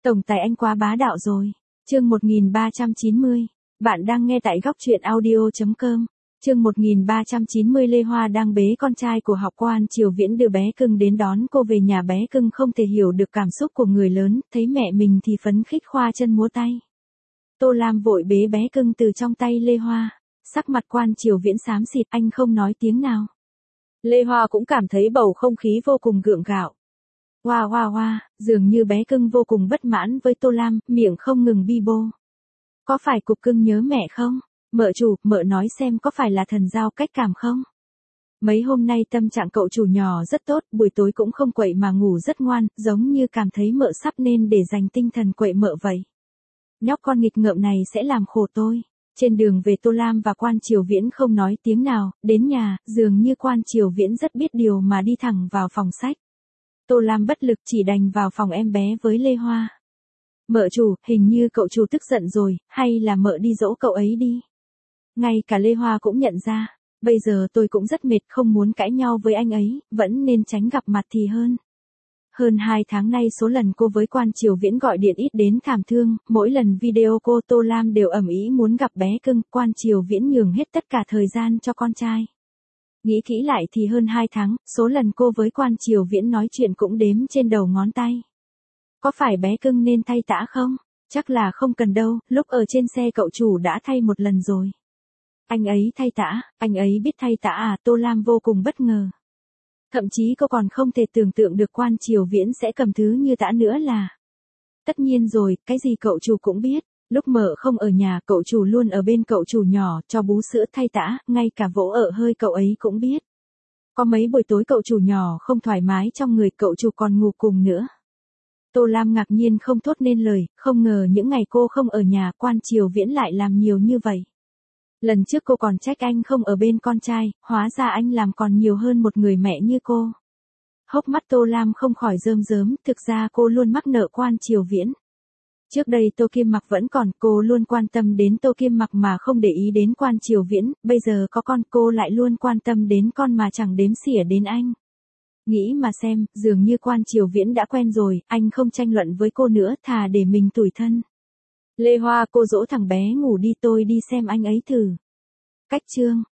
Tổng tài anh quá bá đạo rồi. Chương 1390. Bạn đang nghe tại góc truyện audio.com. Chương 1390 Lê Hoa đang bế con trai của học Quan Triều Viễn đưa bé cưng đến đón cô về nhà. Bé cưng không thể hiểu được cảm xúc của người lớn, thấy mẹ mình thì phấn khích khoa chân múa tay. Tô Lam vội bế bé cưng từ trong tay Lê Hoa. Sắc mặt Quan Triều Viễn xám xịt, anh không nói tiếng nào. Lê Hoa cũng cảm thấy bầu không khí vô cùng gượng gạo. Hoa hoa hoa, dường như bé cưng vô cùng bất mãn với Tô Lam, miệng không ngừng bi bô. Có phải cục cưng nhớ mẹ không? Mợ chủ, mợ nói xem có phải là thần giao cách cảm không? Mấy hôm nay tâm trạng cậu chủ nhỏ rất tốt, buổi tối cũng không quậy mà ngủ rất ngoan, giống như cảm thấy mợ sắp nên để dành tinh thần quậy mợ vậy. Nhóc con nghịch ngợm này sẽ làm khổ tôi. Trên đường về Tô Lam và Quan Triều Viễn không nói tiếng nào, đến nhà, dường như Quan Triều Viễn rất biết điều mà đi thẳng vào phòng sách. Tô Lam bất lực chỉ đành vào phòng em bé với Lê Hoa. Mợ chủ, hình như cậu chủ tức giận rồi, hay là mợ đi dỗ cậu ấy đi. Ngay cả Lê Hoa cũng nhận ra, bây giờ tôi cũng rất mệt, không muốn cãi nhau với anh ấy, vẫn nên tránh gặp mặt thì hơn. Hơn 2 tháng nay số lần cô với Quan Triều Viễn gọi điện ít đến thảm thương, mỗi lần video cô Tô Lam đều ầm ĩ muốn gặp bé cưng, Quan Triều Viễn nhường hết tất cả thời gian cho con trai. Nghĩ kỹ lại thì hơn 2 tháng, số lần cô với Quan Triều Viễn nói chuyện cũng đếm trên đầu ngón tay. Có phải bé cưng nên thay tã không? Chắc là không cần đâu, lúc ở trên xe cậu chủ đã thay một lần rồi. Anh ấy thay tã, anh ấy biết thay tã à? Tô Lam vô cùng bất ngờ. Thậm chí cô còn không thể tưởng tượng được Quan Triều Viễn sẽ cầm thứ như tã nữa là. Tất nhiên rồi, cái gì cậu chủ cũng biết. Lúc mợ không ở nhà, cậu chủ luôn ở bên cậu chủ nhỏ, cho bú sữa thay tã, ngay cả vỗ ợ hơi cậu ấy cũng biết. Có mấy buổi tối cậu chủ nhỏ không thoải mái trong người, cậu chủ còn ngủ cùng nữa. Tô Lam ngạc nhiên không thốt nên lời, không ngờ những ngày cô không ở nhà, Quan Triều Viễn lại làm nhiều như vậy. Lần trước cô còn trách anh không ở bên con trai, hóa ra anh làm còn nhiều hơn một người mẹ như cô. Hốc mắt Tô Lam không khỏi rơm rớm, thực ra cô luôn mắc nợ Quan Triều Viễn. Trước đây Tô Kim Mặc vẫn còn, cô luôn quan tâm đến Tô Kim Mặc mà không để ý đến Quan Triều Viễn, bây giờ có con cô lại luôn quan tâm đến con mà chẳng đếm xỉa đến anh. Nghĩ mà xem, dường như Quan Triều Viễn đã quen rồi, anh không tranh luận với cô nữa, thà để mình tủi thân. Lê Hoa, cô dỗ thằng bé ngủ đi, tôi đi xem anh ấy thử. Cách chương